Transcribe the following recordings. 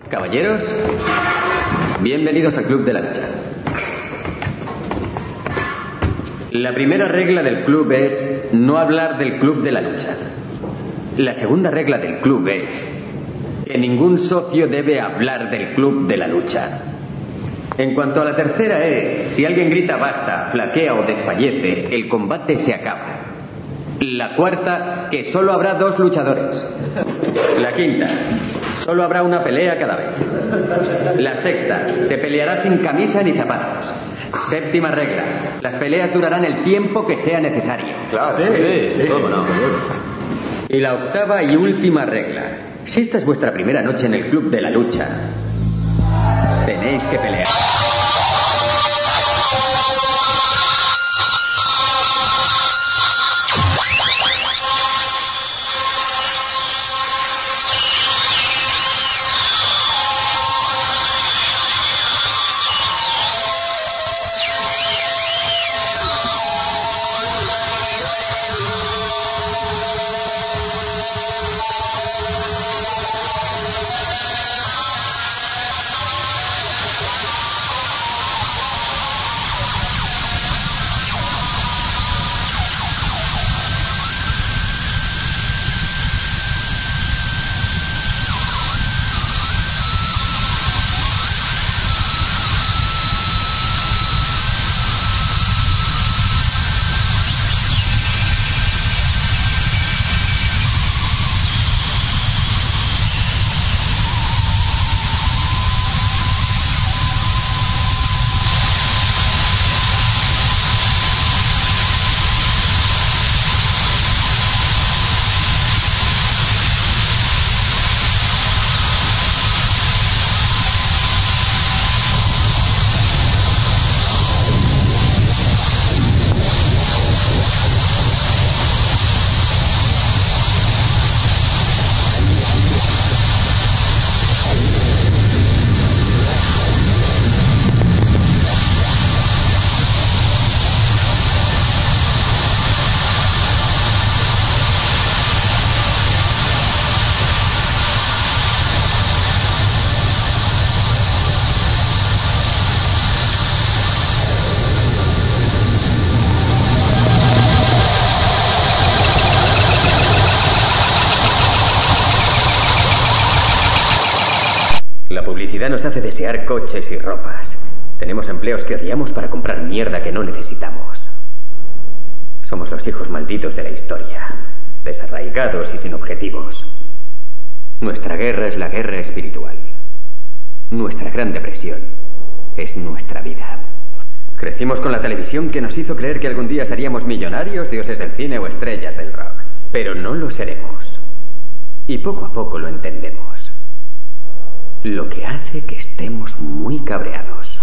Caballeros, bienvenidos al Club de la Lucha. La primera regla del club es no hablar del Club de la Lucha. La segunda regla del club es que ningún socio debe hablar del Club de la Lucha. En cuanto a la tercera es, si alguien grita basta, flaquea o desfallece, el combate se acaba. La cuarta, que solo habrá 2 luchadores. La quinta, solo habrá una pelea cada vez. La sexta, se peleará sin camisa ni zapatos. Séptima regla, las peleas durarán el tiempo que sea necesario. Claro, sí. ¿Cómo no? Y la octava y última regla, si esta es vuestra primera noche en el Club de la Lucha, tenéis que pelear. La publicidad nos hace desear coches y ropas. Tenemos empleos que odiamos para comprar mierda que no necesitamos. Somos los hijos malditos de la historia, desarraigados y sin objetivos. Nuestra guerra es la guerra espiritual. Nuestra gran depresión es nuestra vida. Crecimos con la televisión que nos hizo creer que algún día seríamos millonarios, dioses del cine o estrellas del rock. Pero no lo seremos. Y poco a poco lo entendemos. Lo que hace que estemos muy cabreados.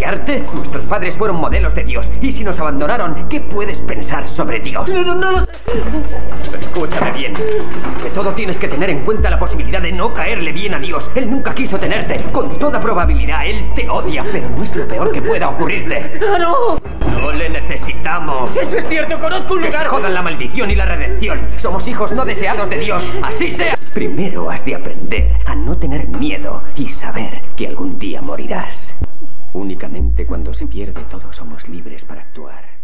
desearte? Nuestros padres fueron modelos de Dios. Y si nos abandonaron, ¿qué puedes pensar sobre Dios? No lo sé. Escúchame bien. Que todo tienes que tener en cuenta la posibilidad de no caerle bien a Dios. Él nunca quiso tenerte. Con toda probabilidad, Él te odia. Pero no es lo peor que pueda ocurrirte. ¡Ah, no! No le necesitamos. ¡Eso es cierto! ¡Conozco un Que lugar! se jodan la maldición y la redención. Somos hijos no deseados de Dios. ¡Así sea! Primero has de aprender a no tener miedo y saber que algún día morirás. Únicamente cuando se pierde todo somos libres para actuar.